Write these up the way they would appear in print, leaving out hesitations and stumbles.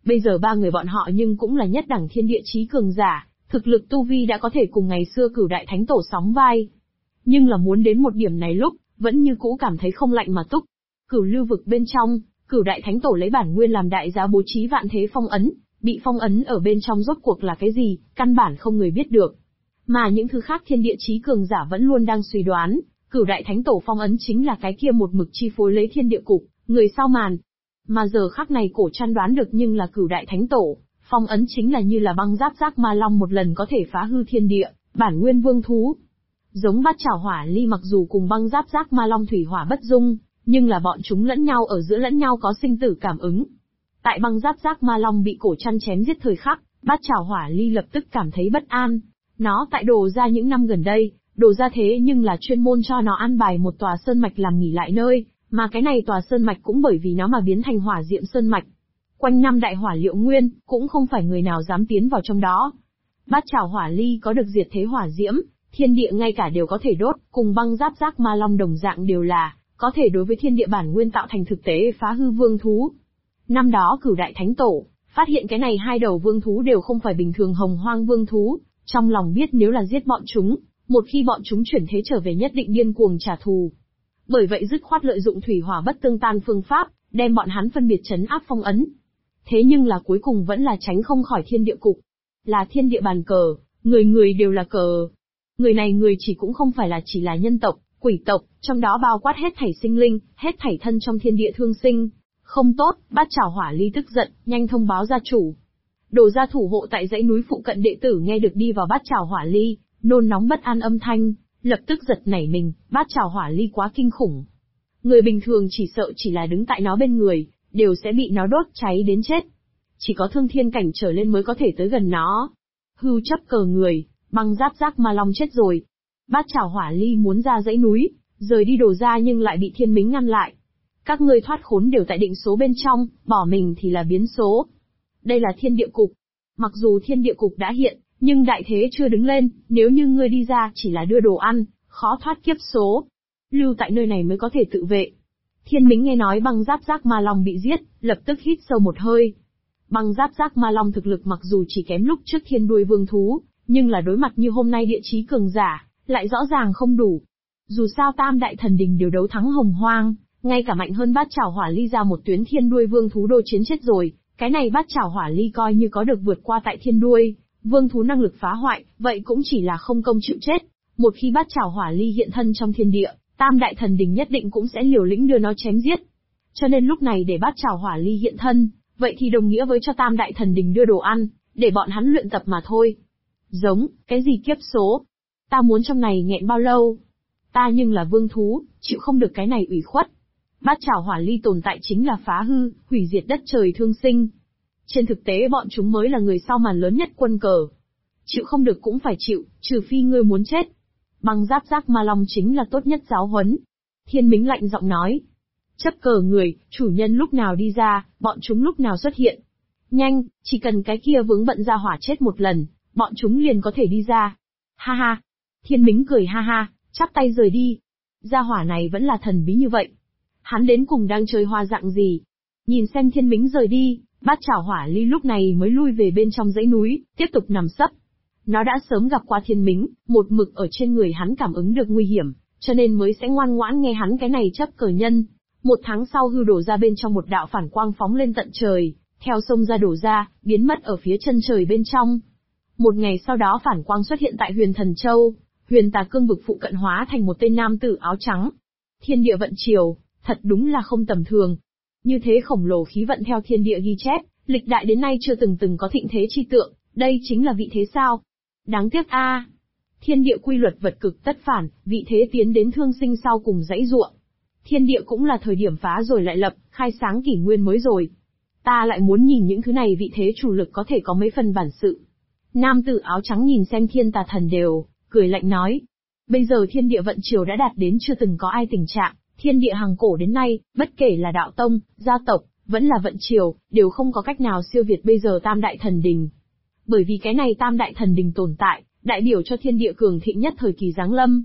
Bây giờ ba người bọn họ nhưng cũng là nhất đẳng thiên địa chí cường giả, thực lực tu vi đã có thể cùng ngày xưa Cửu Đại Thánh Tổ sóng vai. Nhưng là muốn đến một điểm này lúc, vẫn như cũ cảm thấy không lạnh mà túc. Cửu lưu vực bên trong, Cửu Đại Thánh Tổ lấy bản nguyên làm đại giá bố trí vạn thế phong ấn, bị phong ấn ở bên trong rốt cuộc là cái gì, căn bản không người biết được. Mà những thứ khác thiên địa chí cường giả vẫn luôn đang suy đoán, Cửu Đại Thánh Tổ phong ấn chính là cái kia một mực chi phối lấy thiên địa cục, người sau màn. Mà giờ khắc này cổ trăn đoán được nhưng là Cửu Đại Thánh Tổ, phong ấn chính là như là băng giáp giác ma long một lần có thể phá hư thiên địa, bản nguyên vương thú. Giống bát chảo hỏa ly mặc dù cùng băng giáp giác ma long thủy hỏa bất dung, nhưng là bọn chúng lẫn nhau ở giữa lẫn nhau có sinh tử cảm ứng. Tại băng giáp giác ma long bị cổ trăn chém giết thời khắc, bát chảo hỏa ly lập tức cảm thấy bất an. Nó tại Đồ Gia những năm gần đây, Đồ Gia thế nhưng là chuyên môn cho nó an bài một tòa sơn mạch làm nghỉ lại nơi, mà cái này tòa sơn mạch cũng bởi vì nó mà biến thành hỏa diệm sơn mạch. Quanh năm đại hỏa liệu nguyên, cũng không phải người nào dám tiến vào trong đó. Bát chảo hỏa ly có được diệt thế hỏa diễm, thiên địa ngay cả đều có thể đốt, cùng băng giáp giác ma long đồng dạng đều là, có thể đối với thiên địa bản nguyên tạo thành thực tế phá hư vương thú. Năm đó Cửu Đại Thánh Tổ, phát hiện cái này hai đầu vương thú đều không phải bình thường hồng hoang vương thú, trong lòng biết nếu là giết bọn chúng, một khi bọn chúng chuyển thế trở về nhất định điên cuồng trả thù. Bởi vậy dứt khoát lợi dụng thủy hỏa bất tương tan phương pháp, đem bọn hắn phân biệt trấn áp phong ấn. Thế nhưng là cuối cùng vẫn là tránh không khỏi thiên địa cục. Là thiên địa bàn cờ, người người đều là cờ. Người này người chỉ cũng không phải là chỉ là nhân tộc, quỷ tộc, trong đó bao quát hết thảy sinh linh, hết thảy thân trong thiên địa thương sinh. Không tốt, bát chảo hỏa ly tức giận, nhanh thông báo gia chủ. Đồ Gia thủ hộ tại dãy núi phụ cận đệ tử nghe được đi vào bát chảo hỏa ly, nôn nóng bất an âm thanh, lập tức giật nảy mình, bát chảo hỏa ly quá kinh khủng. Người bình thường chỉ sợ chỉ là đứng tại nó bên người, đều sẽ bị nó đốt cháy đến chết. Chỉ có thương thiên cảnh trở lên mới có thể tới gần nó. Hưu chấp cờ người, băng giáp giác ma long chết rồi. Bát chảo hỏa ly muốn ra dãy núi, rời đi Đồ Gia nhưng lại bị Thiên Mính ngăn lại. Các ngươi thoát khốn đều tại định số bên trong, bỏ mình thì là biến số. Đây là thiên địa cục. Mặc dù thiên địa cục đã hiện, nhưng đại thế chưa đứng lên, nếu như ngươi đi ra chỉ là đưa đồ ăn, khó thoát kiếp số. Lưu tại nơi này mới có thể tự vệ. Thiên Mính nghe nói băng giáp giác ma long bị giết, lập tức hít sâu một hơi. Băng giáp giác ma long thực lực mặc dù chỉ kém lúc trước thiên đuôi vương thú, nhưng là đối mặt như hôm nay địa chí cường giả, lại rõ ràng không đủ. Dù sao tam đại thần đình đều đấu thắng hồng hoang, ngay cả mạnh hơn bát chảo hỏa ly ra một tuyến thiên đuôi vương thú đô chiến chết rồi, cái này bát chảo hỏa ly coi như có được vượt qua tại thiên đuôi vương thú năng lực phá hoại, vậy cũng chỉ là không công chịu chết. Một khi bát chảo hỏa ly hiện thân trong thiên địa, tam đại thần đình nhất định cũng sẽ liều lĩnh đưa nó chém giết. Cho nên lúc này để bát chảo hỏa ly hiện thân, vậy thì đồng nghĩa với cho tam đại thần đình đưa đồ ăn, để bọn hắn luyện tập mà thôi. Giống, cái gì kiếp số? Ta muốn trong này nghẹn bao lâu? Ta nhưng là vương thú, chịu không được cái này ủy khuất. Bát chảo hỏa ly tồn tại chính là phá hư, hủy diệt đất trời thương sinh. Trên thực tế bọn chúng mới là người sau màn lớn nhất quân cờ. Chịu không được cũng phải chịu, trừ phi ngươi muốn chết. Băng giáp giác ma long chính là tốt nhất giáo huấn. Thiên Mính lạnh giọng nói. Chấp cờ người, chủ nhân lúc nào đi ra, bọn chúng lúc nào xuất hiện. Nhanh, chỉ cần cái kia vướng bận ra hỏa chết một lần, bọn chúng liền có thể đi ra. Ha ha. Thiên Mính cười ha ha, chắp tay rời đi. Gia hỏa này vẫn là thần bí như vậy. Hắn đến cùng đang chơi hoa dạng gì? Nhìn xem Thiên Mính rời đi, bát chảo hỏa ly lúc này mới lui về bên trong dãy núi, tiếp tục nằm sấp. Nó đã sớm gặp qua Thiên Mính, một mực ở trên người hắn cảm ứng được nguy hiểm, cho nên mới sẽ ngoan ngoãn nghe hắn cái này chấp cờ nhân. Một tháng sau hư đổ ra bên trong một đạo phản quang phóng lên tận trời, theo sông ra đổ ra, biến mất ở phía chân trời bên trong. Một ngày sau đó phản quang xuất hiện tại Huyền Thần Châu, Huyền Tà Cương vực phụ cận hóa thành một tên nam tử áo trắng. Thiên địa vận chiều, thật đúng là không tầm thường. Như thế khổng lồ khí vận theo thiên địa ghi chép, lịch đại đến nay chưa từng có thịnh thế chi tượng, đây chính là vị thế sao? Đáng tiếc a. Thiên địa quy luật vật cực tất phản, vị thế tiến đến thương sinh sau cùng dãy ruộng. Thiên địa cũng là thời điểm phá rồi lại lập, khai sáng kỷ nguyên mới rồi. Ta lại muốn nhìn những thứ này vị thế chủ lực có thể có mấy phần bản sự. Nam tử áo trắng nhìn xem Thiên Tà Thần đều, cười lạnh nói. Bây giờ thiên địa vận chiều đã đạt đến chưa từng có ai tình trạng, thiên địa hằng cổ đến nay, bất kể là đạo tông, gia tộc, vẫn là vận chiều, đều không có cách nào siêu việt bây giờ tam đại thần đình. Bởi vì cái này tam đại thần đình tồn tại, đại biểu cho thiên địa cường thịnh nhất thời kỳ giáng lâm.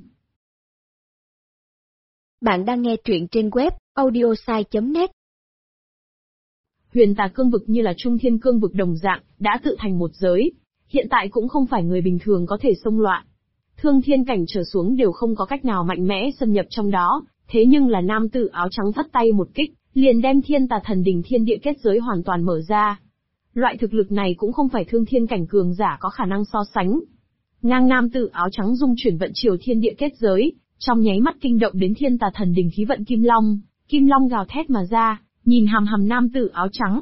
Bạn đang nghe truyện trên web audiosai.net. Huyền Tà Cương vực như là Trung Thiên Cương vực đồng dạng, đã tự thành một giới. Hiện tại cũng không phải người bình thường có thể xông loạn. Thương thiên cảnh trở xuống đều không có cách nào mạnh mẽ xâm nhập trong đó, thế nhưng là nam tử áo trắng phất tay một kích, liền đem Thiên Tà Thần Đình thiên địa kết giới hoàn toàn mở ra. Loại thực lực này cũng không phải thương thiên cảnh cường giả có khả năng so sánh. Ngang nam tử áo trắng dung chuyển vận chiều thiên địa kết giới, trong nháy mắt kinh động đến Thiên Tà Thần Đình khí vận Kim Long gào thét mà ra, nhìn hằm hằm nam tử áo trắng.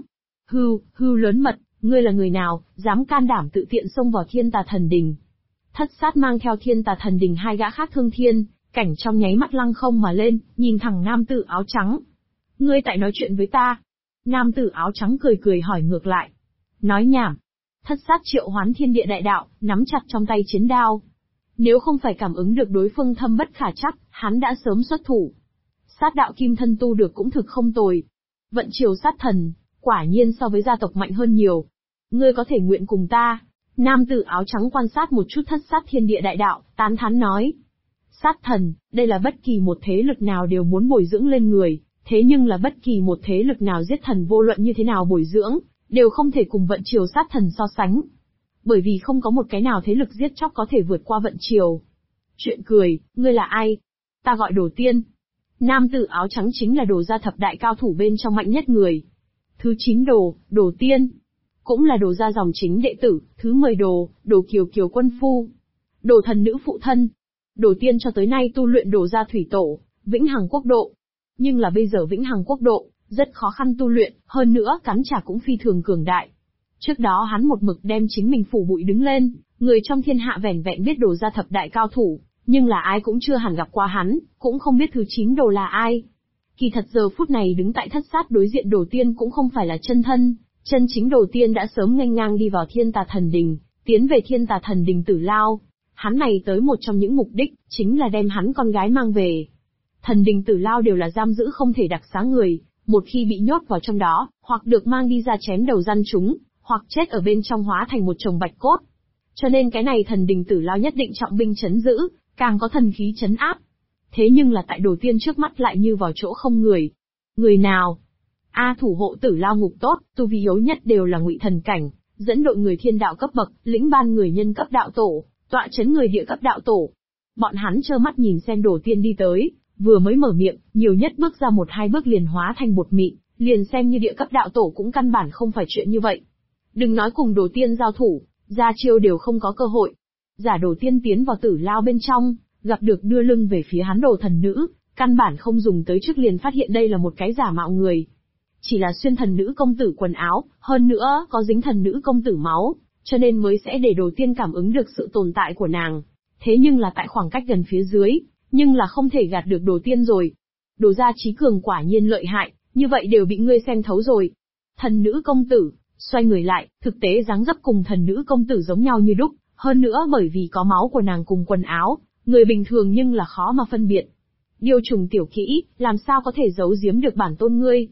Hưu lớn mật, ngươi là người nào, dám can đảm tự tiện xông vào Thiên Tà Thần Đình. Thất sát mang theo Thiên Tà Thần Đình hai gã khác thương thiên, cảnh trong nháy mắt lăng không mà lên, nhìn thẳng nam tử áo trắng. Ngươi tại nói chuyện với ta. Nam tử áo trắng cười cười hỏi ngược lại. Nói nhảm. Thất sát triệu hoán thiên địa đại đạo, nắm chặt trong tay chiến đao. Nếu không phải cảm ứng được đối phương thâm bất khả trắc, hắn đã sớm xuất thủ. Sát đạo kim thân tu được cũng thực không tồi. Vận chiều sát thần, quả nhiên so với gia tộc mạnh hơn nhiều. Ngươi có thể nguyện cùng ta. Nam tử áo trắng quan sát một chút thất sát thiên địa đại đạo, tán thán nói. Sát thần, đây là bất kỳ một thế lực nào đều muốn bồi dưỡng lên người, thế nhưng là bất kỳ một thế lực nào giết thần vô luận như thế nào bồi dưỡng, đều không thể cùng vận chiều sát thần so sánh. Bởi vì không có một cái nào thế lực giết chóc có thể vượt qua vận chiều. Chuyện cười, ngươi là ai? Ta gọi Đồ Tiên. Nam tử áo trắng chính là Đồ gia thập đại cao thủ bên trong mạnh nhất người. Thứ 9 Đồ, Đồ Tiên. Cũng là Đồ gia dòng chính đệ tử, thứ 10 Đồ, Đồ Kiều Kiều quân phu. Đồ thần nữ phụ thân. Đồ Tiên cho tới nay tu luyện Đồ gia thủy tổ, vĩnh hằng quốc độ. Nhưng là bây giờ vĩnh hằng quốc độ, rất khó khăn tu luyện, hơn nữa cắn trả cũng phi thường cường đại. Trước đó hắn một mực đem chính mình phủ bụi đứng lên, người trong thiên hạ vẻn vẹn biết Đồ gia thập đại cao thủ, nhưng là ai cũng chưa hẳn gặp qua hắn, cũng không biết thứ 9 Đồ là ai. Kỳ thật giờ phút này đứng tại thất sát đối diện Đồ Tiên cũng không phải là chân thân, chân chính Đồ Tiên đã sớm nghênh ngang đi vào Thiên Tà Thần Đình, tiến về Thiên Tà Thần Đình Tử Lao. Hắn này tới một trong những mục đích, chính là đem hắn con gái mang về. Thần Đình Tử Lao đều là giam giữ không thể đặc xá người, một khi bị nhốt vào trong đó, hoặc được mang đi ra chém đầu gian chúng, hoặc chết ở bên trong hóa thành một chồng bạch cốt. Cho nên cái này Thần Đình Tử Lao nhất định trọng binh chấn giữ, càng có thần khí chấn áp. Thế nhưng là tại Đồ Tiên trước mắt lại như vào chỗ không người. Người nào? Thủ hộ Tử Lao ngục tốt, tu vi yếu nhất đều là ngụy thần cảnh, dẫn đội người thiên đạo cấp bậc, lĩnh ban người nhân cấp đạo tổ, tọa chấn người địa cấp đạo tổ. Bọn hắn trơ mắt nhìn xem Đồ Tiên đi tới, vừa mới mở miệng, nhiều nhất bước ra 1-2 bước liền hóa thành bột mịn, liền xem như địa cấp đạo tổ cũng căn bản không phải chuyện như vậy. Đừng nói cùng Đồ Tiên giao thủ, ra chiêu đều không có cơ hội. Giả Đồ Tiên tiến vào Tử Lao bên trong, gặp được đưa lưng về phía hắn Đồ thần nữ, căn bản không dùng tới trước liền phát hiện đây là một cái giả mạo người. Chỉ là xuyên thần nữ công tử quần áo, hơn nữa có dính thần nữ công tử máu, cho nên mới sẽ để Đồ Tiên cảm ứng được sự tồn tại của nàng. Thế nhưng là tại khoảng cách gần phía dưới, nhưng là không thể gạt được Đồ Tiên rồi. Đồ gia trí cường quả nhiên lợi hại, như vậy đều bị ngươi xem thấu rồi. Thần nữ công tử, xoay người lại, thực tế dáng dấp cùng thần nữ công tử giống nhau như đúc, hơn nữa bởi vì có máu của nàng cùng quần áo, người bình thường nhưng là khó mà phân biệt. Điều trùng tiểu kỹ, làm sao có thể giấu giếm được bản tôn ngươi?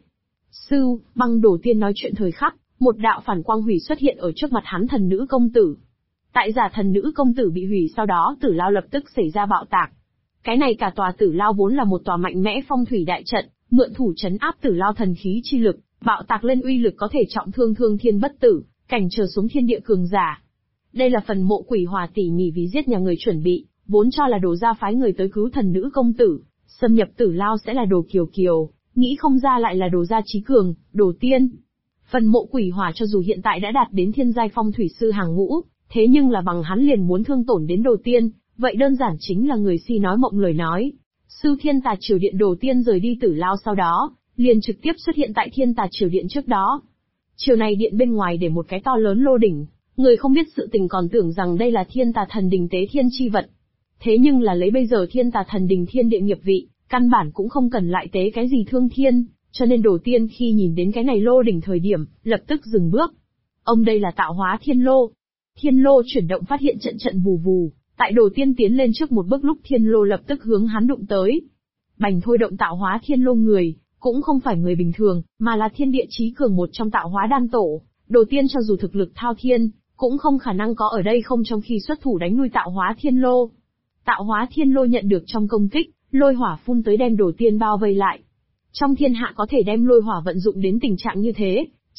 Băng Đồ Tiên nói chuyện thời khắc, một đạo phản quang hủy xuất hiện ở trước mặt hắn thần nữ công tử. Tại giả thần nữ công tử bị hủy sau đó Tử Lao lập tức xảy ra bạo tạc. Cái này cả tòa Tử Lao vốn là một tòa mạnh mẽ phong thủy đại trận, mượn thủ trấn áp Tử Lao thần khí chi lực, bạo tạc lên uy lực có thể trọng thương thương thiên bất tử, cảnh trở xuống thiên địa cường giả. Đây là phần mộ quỷ hỏa tỉ mỉ vì giết nhà người chuẩn bị, vốn cho là Đồ gia phái người tới cứu thần nữ công tử, xâm nhập Tử Lao sẽ là Đồ Kiều Kiều, nghĩ không ra lại là Đồ gia trí cường, Đồ Tiên. Phần mộ quỷ hỏa cho dù hiện tại đã đạt đến thiên giai phong thủy sư hàng ngũ, thế nhưng là bằng hắn liền muốn thương tổn đến Đồ Tiên, vậy đơn giản chính là người si nói mộng lời nói. Sư Thiên Tà Triều Điện Đồ Tiên rời đi Tử Lao sau đó, liền trực tiếp xuất hiện tại Thiên Tà Triều Điện trước đó. Chiều này điện bên ngoài để một cái to lớn lô đỉnh, người không biết sự tình còn tưởng rằng đây là Thiên Tà Thần Đình tế thiên chi vật. Thế nhưng là lấy bây giờ Thiên Tà Thần Đình thiên địa nghiệp vị, căn bản cũng không cần lại tế cái gì thương thiên, cho nên Đồ Tiên khi nhìn đến cái này lô đỉnh thời điểm, lập tức dừng bước. Ông đây là tạo hóa thiên lô. Thiên lô chuyển động phát hiện trận trận vù vù, tại Đồ Tiên tiến lên trước một bước lúc thiên lô lập tức hướng hắn đụng tới. Bành thôi động tạo hóa thiên lô người, cũng không phải người bình thường, mà là thiên địa chí cường một trong tạo hóa đan tổ. Đồ Tiên cho dù thực lực thao thiên, cũng không khả năng có ở đây không trong khi xuất thủ đánh nuôi tạo hóa thiên lô. Tạo hóa thiên lô nhận được trong công kích, lôi hỏa phun tới đem Đồ Tiên bao vây lại. Trong thiên hạ có thể đem lôi hỏa vận dụng đến tình trạng như thế,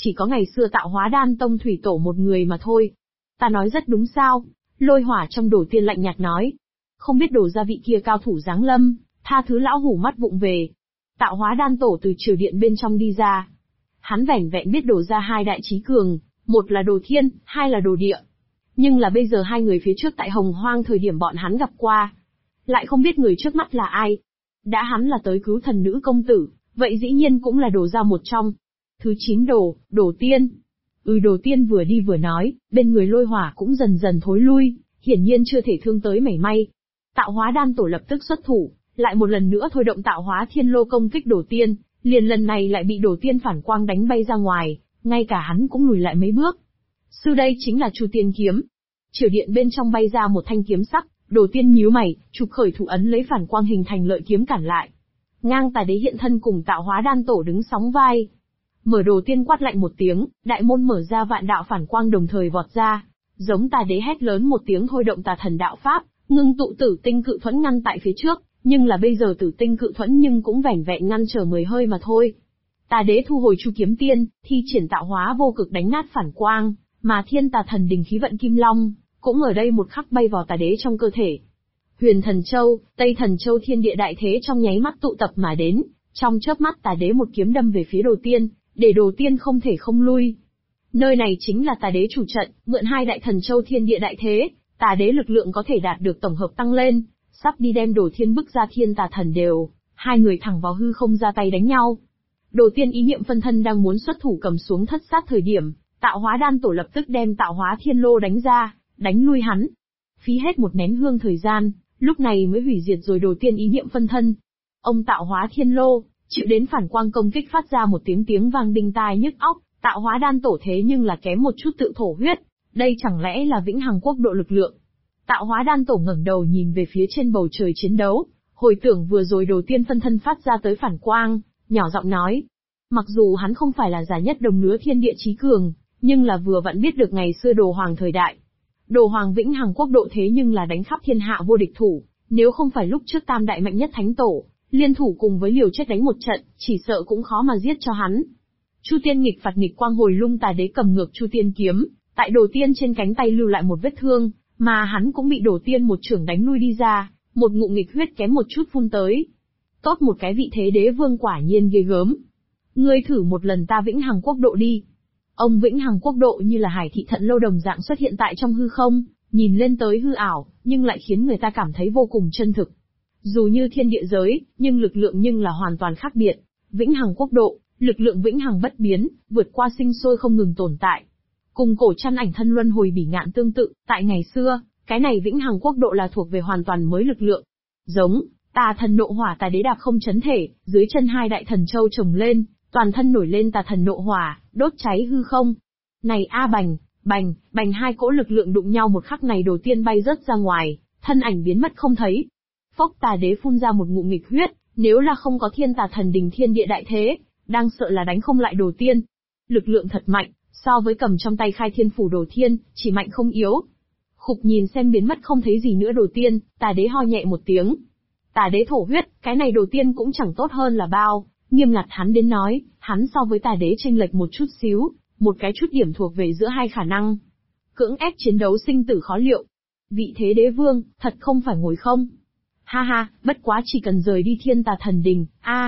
chỉ có ngày xưa Tạo Hóa Đan Tông thủy tổ một người mà thôi. Ta nói rất đúng sao? Lôi Hỏa trong Đồ Tiên lạnh nhạt nói. Không biết Đồ gia vị kia cao thủ giáng lâm, tha thứ lão hủ mắt vụng về. Tạo Hóa Đan Tổ từ triều điện bên trong đi ra. Hắn vẻn vẹn biết Đồ gia hai đại chí cường, một là Đồ Thiên, hai là Đồ Địa. Nhưng là bây giờ hai người phía trước tại Hồng Hoang thời điểm bọn hắn gặp qua, lại không biết người trước mắt là ai. Đã hắn là tới cứu thần nữ công tử, vậy dĩ nhiên cũng là Đồ gia một trong. Thứ 9 đồ, Đồ Tiên. Đồ Tiên vừa đi vừa nói, bên người Lôi Hỏa cũng dần dần thối lui, hiển nhiên chưa thể thương tới mảy may. Tạo Hóa Đan Tổ lập tức xuất thủ, lại một lần nữa thôi động Tạo Hóa Thiên Lô công kích Đồ Tiên, liền lần này lại bị Đồ Tiên phản quang đánh bay ra ngoài, ngay cả hắn cũng lùi lại mấy bước. Sư đây chính là Chu Tiên kiếm. Triều điện bên trong bay ra một thanh kiếm sắc, Đồ Tiên nhíu mày, chụp khởi thủ ấn lấy phản quang hình thành lợi kiếm cản lại. Ngang Tà Đế hiện thân cùng Tạo Hóa Đan Tổ đứng sóng vai. Mở Đồ Tiên quát lạnh một tiếng, đại môn mở ra vạn đạo phản quang đồng thời vọt ra, giống Tà Đế hét lớn một tiếng thôi động Tà Thần đạo pháp, ngưng tụ Tử Tinh Cự Thuẫn ngăn tại phía trước, nhưng là bây giờ Tử Tinh Cự Thuẫn nhưng cũng vẻn vẹn ngăn trở 10 hơi mà thôi. Tà Đế thu hồi Chu Kiếm Tiên, thi triển Tạo Hóa vô cực đánh nát phản quang, mà Thiên Tà Thần Đình khí vận Kim Long cũng ở đây một khắc bay vào Tà Đế trong cơ thể. Huyền Thần Châu, Tây Thần Châu thiên địa đại thế trong nháy mắt tụ tập mà đến, trong chớp mắt Tà Đế một kiếm đâm về phía Đồ Tiên, để Đồ Tiên không thể không lui. Nơi này chính là Tà Đế chủ trận, mượn hai đại thần châu thiên địa đại thế, Tà Đế lực lượng có thể đạt được tổng hợp tăng lên, sắp đi đem Đồ Thiên bức ra Thiên Tà Thần đều, hai người thẳng vào hư không ra tay đánh nhau. Đồ Tiên ý niệm phân thân đang muốn xuất thủ cầm xuống thất sát thời điểm, Tạo Hóa Đan Tổ lập tức đem Tạo Hóa Thiên Lô đánh ra, đánh lui hắn. Phí hết một nén hương thời gian, lúc này mới hủy diệt rồi Đồ Tiên ý niệm phân thân. Ông Tạo Hóa Thiên Lô chịu đến phản quang công kích phát ra một tiếng vang đinh tai nhức óc, Tạo Hóa Đan Tổ thế nhưng là kém một chút tự thổ huyết, đây chẳng lẽ là vĩnh hằng quốc độ lực lượng. Tạo Hóa Đan Tổ ngẩng đầu nhìn về phía trên bầu trời chiến đấu, hồi tưởng vừa rồi Đồ Tiên phân thân phát ra tới phản quang, nhỏ giọng nói. Mặc dù hắn không phải là giả nhất đồng lứa thiên địa chí cường, nhưng là vừa vặn biết được ngày xưa Đồ Hoàng thời đại. Đồ Hoàng vĩnh hằng quốc độ thế nhưng là đánh khắp thiên hạ vô địch thủ, nếu không phải lúc trước tam đại mạnh nhất thánh tổ liên thủ cùng với liều chết đánh một trận, chỉ sợ cũng khó mà giết cho hắn. Chu Tiên nghịch phạt nghịch quang hồi lung Tà Đế cầm ngược Chu Tiên kiếm, tại Đồ Tiên trên cánh tay lưu lại một vết thương, mà hắn cũng bị Đồ Tiên một chưởng đánh lui đi ra, một ngụm nghịch huyết kém một chút phun tới. Tốt một cái vị thế đế vương quả nhiên ghê gớm. Ngươi thử một lần ta vĩnh hằng quốc độ đi. Ông vĩnh hằng quốc độ như là Hải Thị Thận Lâu đồng dạng xuất hiện tại trong hư không, nhìn lên tới hư ảo, nhưng lại khiến người ta cảm thấy vô cùng chân thực. Dù như thiên địa giới, nhưng lực lượng nhưng là hoàn toàn khác biệt. Vĩnh hằng quốc độ, lực lượng vĩnh hằng bất biến, vượt qua sinh sôi không ngừng tồn tại. Cùng cổ chăn ảnh thân luân hồi bỉ ngạn tương tự, tại ngày xưa, cái này vĩnh hằng quốc độ là thuộc về hoàn toàn mới lực lượng. Giống, Tà Thần Nộ Hỏa Tà Đế đạp không chấn thể, dưới chân hai đại thần châu trồng lên, toàn thân nổi lên Tà Thần Nộ Hỏa, đốt cháy hư không. Này a bành, bành, bành hai cỗ lực lượng đụng nhau một khắc này Đồ Tiên bay rớt ra ngoài, thân ảnh biến mất không thấy. Phốc Tà Đế phun ra một ngụm nghịch huyết, nếu là không có Thiên Tà Thần Đình thiên địa đại thế, đang sợ là đánh không lại Đồ Tiên. Lực lượng thật mạnh, so với cầm trong tay Khai Thiên Phủ Đồ Thiên, chỉ mạnh không yếu. Khục nhìn xem biến mất không thấy gì nữa Đồ Tiên, Tà Đế ho nhẹ một tiếng. Tà Đế thổ huyết, cái này Đồ Tiên cũng chẳng tốt hơn là bao, nghiêm ngặt hắn đến nói, hắn so với Tà Đế chênh lệch một chút xíu, một cái chút điểm thuộc về giữa hai khả năng. Cưỡng ép chiến đấu sinh tử khó liệu. Vị thế đế vương, thật không phải ngồi không. Ha ha, bất quá chỉ cần rời đi Thiên Tà Thần Đình,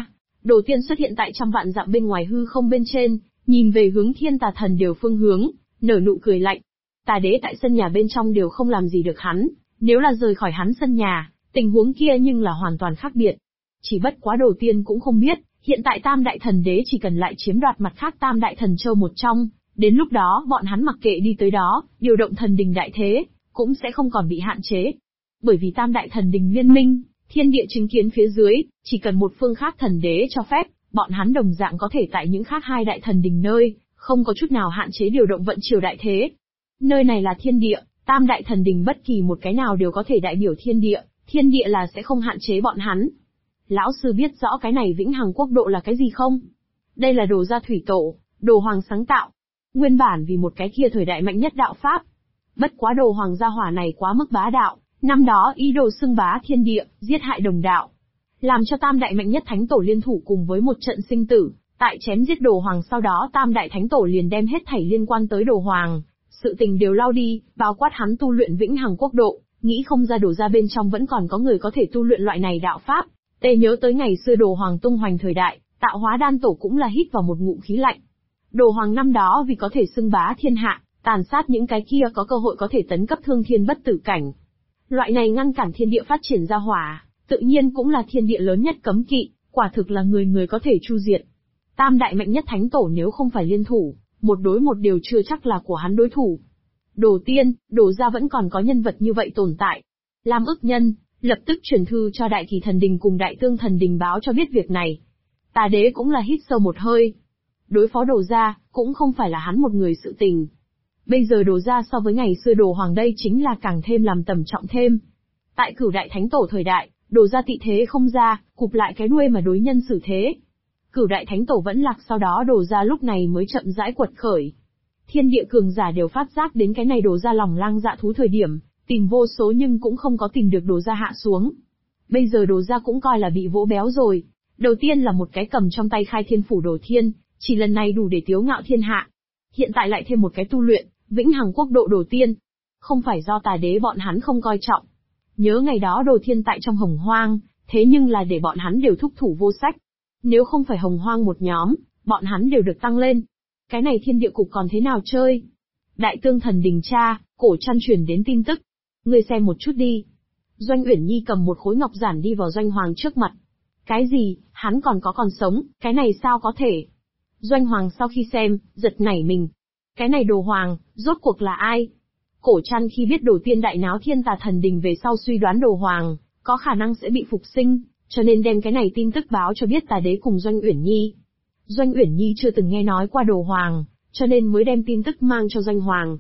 Đồ Tiên xuất hiện tại trăm vạn dặm bên ngoài hư không bên trên, nhìn về hướng Thiên Tà Thần đều phương hướng, nở nụ cười lạnh. Tà Đế tại sân nhà bên trong đều không làm gì được hắn, nếu là rời khỏi hắn sân nhà, tình huống kia nhưng là hoàn toàn khác biệt. Chỉ bất quá Đồ Tiên cũng không biết, hiện tại Tam Đại Thần Đế chỉ cần lại chiếm đoạt mặt khác Tam Đại Thần Châu một trong, đến lúc đó bọn hắn mặc kệ đi tới đó, điều động thần đình đại thế, cũng sẽ không còn bị hạn chế. Bởi vì Tam Đại Thần Đình liên minh, thiên địa chứng kiến phía dưới, chỉ cần một phương khác thần đế cho phép, bọn hắn đồng dạng có thể tại những khác hai đại thần đình nơi, không có chút nào hạn chế điều động vận triều đại thế. Nơi này là thiên địa, Tam Đại Thần Đình bất kỳ một cái nào đều có thể đại biểu thiên địa là sẽ không hạn chế bọn hắn. Lão sư biết rõ cái này vĩnh hằng quốc độ là cái gì không? Đây là Đồ gia thủy tổ, Đồ Hoàng sáng tạo. Nguyên bản vì một cái kia thời đại mạnh nhất đạo pháp. Bất quá Đồ Hoàng gia hỏa này quá mức bá đạo, năm đó ý đồ xưng bá thiên địa, giết hại đồng đạo. Làm cho tam đại mạnh nhất thánh tổ liên thủ cùng với một trận sinh tử, Tại chém giết Đồ Hoàng sau đó Tam Đại Thánh Tổ liền đem hết thảy liên quan tới Đồ Hoàng, sự tình đều lau đi, bao quát hắn tu luyện vĩnh hằng quốc độ, nghĩ không ra Đồ gia bên trong vẫn còn có người có thể tu luyện loại này đạo pháp. Tê nhớ tới ngày xưa Đồ Hoàng tung hoành thời đại, Tạo Hóa Đan Tổ cũng là hít vào một ngụm khí lạnh. Đồ Hoàng năm đó vì có thể xưng bá thiên hạ, tàn sát những cái kia có cơ hội có thể tấn cấp thương thiên bất tử cảnh. Loại này ngăn cản thiên địa phát triển ra hỏa, tự nhiên cũng là thiên địa lớn nhất cấm kỵ, quả thực là người người có thể chu diệt. Tam đại mạnh nhất thánh tổ nếu không phải liên thủ, một đối một đều chưa chắc là của hắn đối thủ. Đồ Tiên, Đồ gia vẫn còn có nhân vật như vậy tồn tại. Lam Ức Nhân lập tức chuyển thư cho Đại Kỳ Thần Đình cùng Đại Tương Thần Đình báo cho biết việc này. Tà Đế cũng là hít sâu một hơi. Đối phó Đồ gia, cũng không phải là hắn một người sự tình. Bây giờ Đồ gia so với ngày xưa Đồ Hoàng đây chính là càng thêm làm tầm trọng thêm. Tại Cửu Đại Thánh Tổ thời đại, Đồ gia tị thế không ra, cụp lại cái đuôi mà đối nhân xử thế. Cửu Đại Thánh Tổ vẫn lạc sau đó Đồ gia lúc này mới chậm rãi quật khởi. Thiên địa cường giả đều phát giác đến cái này Đồ gia lòng lang dạ thú thời điểm, tìm vô số nhưng cũng không có tìm được Đồ gia hạ xuống. Bây giờ Đồ gia cũng coi là bị vỗ béo rồi. Đầu tiên là một cái cầm trong tay Khai Thiên Phủ Đồ Thiên, chỉ lần này đủ để tiếu ngạo thiên hạ. Hiện tại lại thêm một cái tu luyện, vĩnh hằng quốc độ Đồ Tiên. Không phải do Tà Đế bọn hắn không coi trọng. Nhớ ngày đó Đồ Thiên tại trong Hồng Hoang, thế nhưng là để bọn hắn đều thúc thủ vô sách. Nếu không phải Hồng Hoang một nhóm, bọn hắn đều được tăng lên. Cái này thiên địa cục còn thế nào chơi? Đại Tương Thần Đình tra, Cổ Trăn truyền đến tin tức. Ngươi xem một chút đi. Doanh Uyển Nhi cầm một khối ngọc giản đi vào Doanh Hoàng trước mặt. Cái gì, hắn còn sống, cái này sao có thể? Doanh Hoàng sau khi xem, giật nảy mình. Cái này Đồ Hoàng, rốt cuộc là ai? Cổ Trăn khi biết Đồ Tiên đại náo Thiên Tà Thần Đình về sau suy đoán Đồ Hoàng có khả năng sẽ bị phục sinh, cho nên đem cái này tin tức báo cho biết Tà Đế cùng Doanh Uyển Nhi. Doanh Uyển Nhi chưa từng nghe nói qua Đồ Hoàng, cho nên mới đem tin tức mang cho Doanh Hoàng.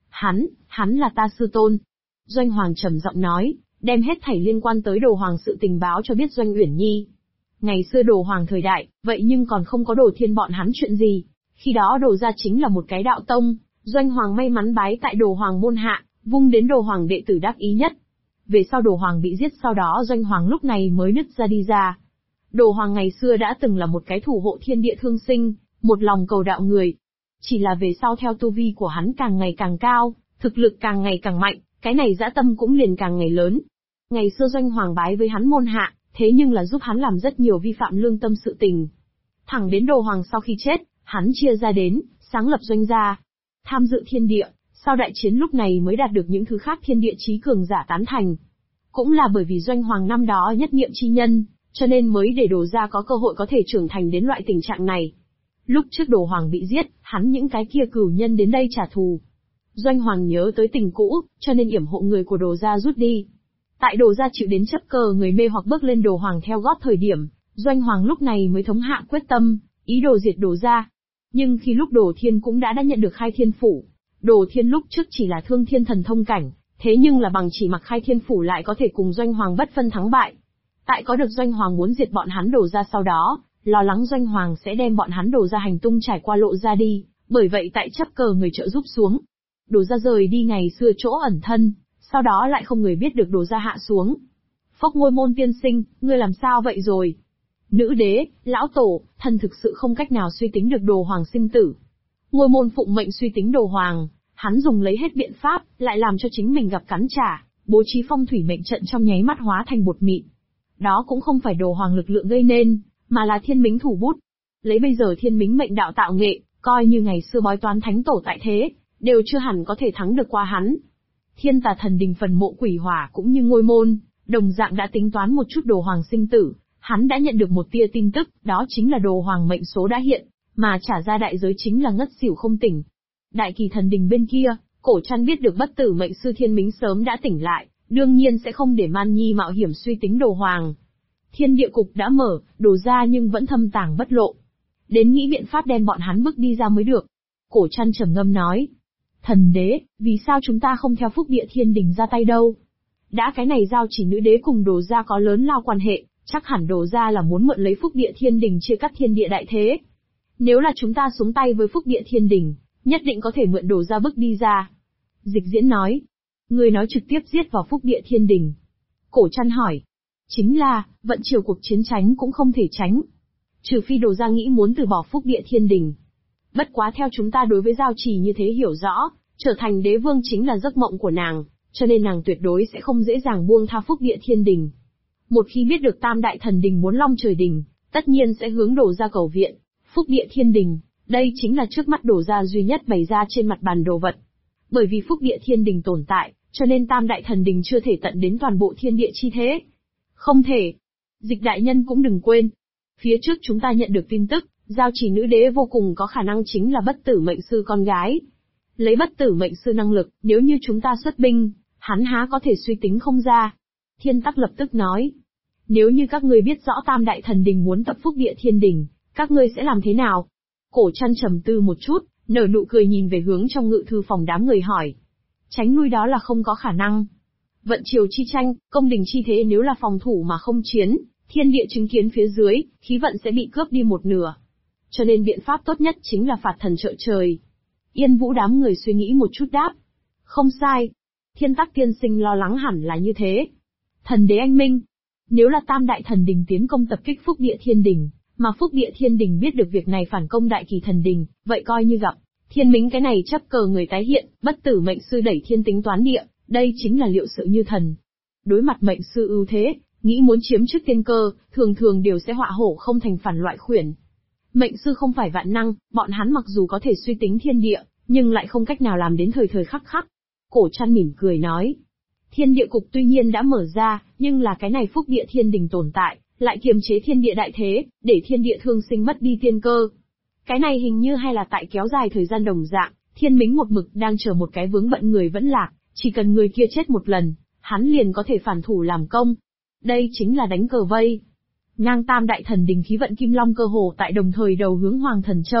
Hắn là ta sư tôn. Doanh Hoàng trầm giọng nói, đem hết thảy liên quan tới Đồ Hoàng sự tình báo cho biết Doanh Uyển Nhi. Ngày xưa Đồ Hoàng thời đại, vậy nhưng còn không có Đồ Thiên bọn hắn chuyện gì. Khi đó Đồ gia chính là một cái đạo tông, Doanh Hoàng may mắn bái tại Đồ Hoàng môn hạ, vung đến Đồ Hoàng đệ tử đắc ý nhất. Về sau Đồ Hoàng bị giết sau đó Doanh Hoàng lúc này mới nứt ra đi ra. Đồ Hoàng ngày xưa đã từng là một cái thủ hộ thiên địa thương sinh, một lòng cầu đạo người. Chỉ là về sau theo tu vi của hắn càng ngày càng cao, thực lực càng ngày càng mạnh, cái này dã tâm cũng liền càng ngày lớn. Ngày xưa Doanh Hoàng bái với hắn môn hạ, thế nhưng là giúp hắn làm rất nhiều vi phạm lương tâm sự tình. Thẳng đến Đồ Hoàng sau khi chết, hắn chia ra đến, sáng lập Doanh gia, tham dự thiên địa, sau đại chiến lúc này mới đạt được những thứ khác thiên địa chí cường giả tán thành. Cũng là bởi vì Doanh Hoàng năm đó nhất niệm chi nhân, cho nên mới để Đồ gia có cơ hội có thể trưởng thành đến loại tình trạng này. Lúc trước Đồ Hoàng bị giết, hắn những cái kia cửu nhân đến đây trả thù. Doanh Hoàng nhớ tới tình cũ, cho nên yểm hộ người của Đồ gia rút đi. Tại Đồ gia chịu đến chấp cờ người mê hoặc bước lên Đồ Hoàng theo gót thời điểm, Doanh Hoàng lúc này mới thống hạ quyết tâm, ý đồ diệt Đồ gia. Nhưng khi lúc Đồ Thiên cũng đã nhận được Khai Thiên Phủ, Đồ Thiên lúc trước chỉ là thương thiên thần thông cảnh, thế nhưng là bằng chỉ mặc Khai Thiên Phủ lại có thể cùng Doanh Hoàng bất phân thắng bại. Tại có được Doanh Hoàng muốn diệt bọn hắn Đồ gia sau đó, lo lắng Doanh Hoàng sẽ đem bọn hắn Đồ gia hành tung trải qua lộ ra đi, bởi vậy tại chấp cờ người trợ giúp xuống. Đồ gia rời đi ngày xưa chỗ ẩn thân, sau đó lại không người biết được Đồ gia hạ xuống. Phốc Ngôi Môn tiên sinh, ngươi làm sao vậy rồi? Nữ đế, lão tổ, thần thực sự không cách nào suy tính được Đồ Hoàng sinh tử. Ngôi Môn phụng mệnh suy tính Đồ Hoàng, hắn dùng lấy hết biện pháp, lại làm cho chính mình gặp cắn trả, bố trí phong thủy mệnh trận trong nháy mắt hóa thành bột mịn. Đó cũng không phải Đồ Hoàng lực lượng gây nên, mà là Thiên Mính thủ bút. Lấy bây giờ Thiên Mính mệnh đạo tạo nghệ, coi như ngày xưa bói toán thánh tổ tại thế, đều chưa hẳn có thể thắng được qua hắn. Thiên Tà Thần Đình phần mộ quỷ hỏa cũng như Ngôi Môn, đồng dạng đã tính toán một chút Đồ Hoàng sinh tử, hắn đã nhận được một tia tin tức, đó chính là Đồ Hoàng mệnh số đã hiện, mà trả ra đại giới chính là ngất xỉu không tỉnh. Đại Kỳ Thần Đình bên kia, Cổ Trăn biết được bất tử mệnh sư Thiên Mính sớm đã tỉnh lại, đương nhiên sẽ không để Man Nhi mạo hiểm suy tính Đồ Hoàng. Thiên địa cục đã mở, Đồ gia nhưng vẫn thâm tàng bất lộ. Đến nghĩ biện pháp đem bọn hắn bước đi ra mới được. Cổ Trăn trầm ngâm nói. Thần đế, vì sao chúng ta không theo Phúc Địa Thiên Đình ra tay đâu? Đã cái này giao chỉ nữ đế cùng Đồ gia có lớn lao quan hệ, chắc hẳn Đồ gia là muốn mượn lấy Phúc Địa Thiên Đình chia cắt thiên địa đại thế. Nếu là chúng ta xuống tay với Phúc Địa Thiên Đình, nhất định có thể mượn Đồ gia bước đi ra. Dịch Diễn nói. Người nói trực tiếp giết vào Phúc Địa Thiên Đình. Cổ Trăn hỏi. Chính là, vận chiều cuộc chiến tránh cũng không thể tránh. Trừ phi Đồ Gia nghĩ muốn từ bỏ Phúc Địa Thiên Đình. Bất quá theo chúng ta đối với Giao Trì như thế hiểu rõ, trở thành đế vương chính là giấc mộng của nàng, cho nên nàng tuyệt đối sẽ không dễ dàng buông tha Phúc Địa Thiên Đình. Một khi biết được Tam Đại Thần Đình muốn long trời đình, tất nhiên sẽ hướng Đồ Gia cầu viện. Phúc Địa Thiên Đình, đây chính là trước mắt Đồ Gia duy nhất bày ra trên mặt bàn đồ vật. Bởi vì Phúc Địa Thiên Đình tồn tại, cho nên Tam Đại Thần Đình chưa thể tận đến toàn bộ thiên địa chi thế. Không thể. Dịch đại nhân cũng đừng quên. Phía trước chúng ta nhận được tin tức, Giao Trì nữ đế vô cùng có khả năng chính là Bất Tử Mệnh Sư con gái. Lấy Bất Tử Mệnh Sư năng lực, nếu như chúng ta xuất binh, hắn há có thể suy tính không ra. Thiên Tắc lập tức nói. Nếu như các ngươi biết rõ Tam Đại Thần Đình muốn tập Phúc Địa Thiên Đình, các ngươi sẽ làm thế nào? Cổ Trăn trầm tư một chút, nở nụ cười nhìn về hướng trong ngự thư phòng đám người hỏi. Tránh lui đó là không có khả năng. Vận triều chi tranh, công đình chi thế nếu là phòng thủ mà không chiến, thiên địa chứng kiến phía dưới, khí vận sẽ bị cướp đi một nửa. Cho nên biện pháp tốt nhất chính là phạt thần trợ trời. Yên Vũ đám người suy nghĩ một chút đáp. Không sai. Thiên Tắc tiên sinh lo lắng hẳn là như thế. Thần đế anh minh. Nếu là Tam Đại Thần Đình tiến công tập kích Phúc Địa Thiên Đình, mà Phúc Địa Thiên Đình biết được việc này phản công Đại Kỳ Thần Đình, vậy coi như gặp. Thiên Mính cái này chấp cờ người tái hiện, Bất Tử Mệnh Sư đẩy thiên tính toán địa, đây chính là liệu sự như thần. Đối mặt mệnh sư ưu thế, nghĩ muốn chiếm trước tiên cơ, thường thường đều sẽ họa hổ không thành phản loại khuyển. Mệnh sư không phải vạn năng, bọn hắn mặc dù có thể suy tính thiên địa, nhưng lại không cách nào làm đến thời thời khắc khắc. Cổ Trăn mỉm cười nói. Thiên địa cục tuy nhiên đã mở ra, nhưng là cái này Phúc Địa Thiên Đình tồn tại, lại kiềm chế thiên địa đại thế, để thiên địa thương sinh mất đi tiên cơ. Cái này hình như hay là tại kéo dài thời gian đồng dạng, Thiên Mính một mực đang chờ một cái vướng bận người vẫn lạc, chỉ cần người kia chết một lần, hắn liền có thể phản thủ làm công. Đây chính là đánh cờ vây. Ngang Tam Đại Thần Đình khí vận Kim Long cơ hồ tại đồng thời đầu hướng Hoàng Thần Châu.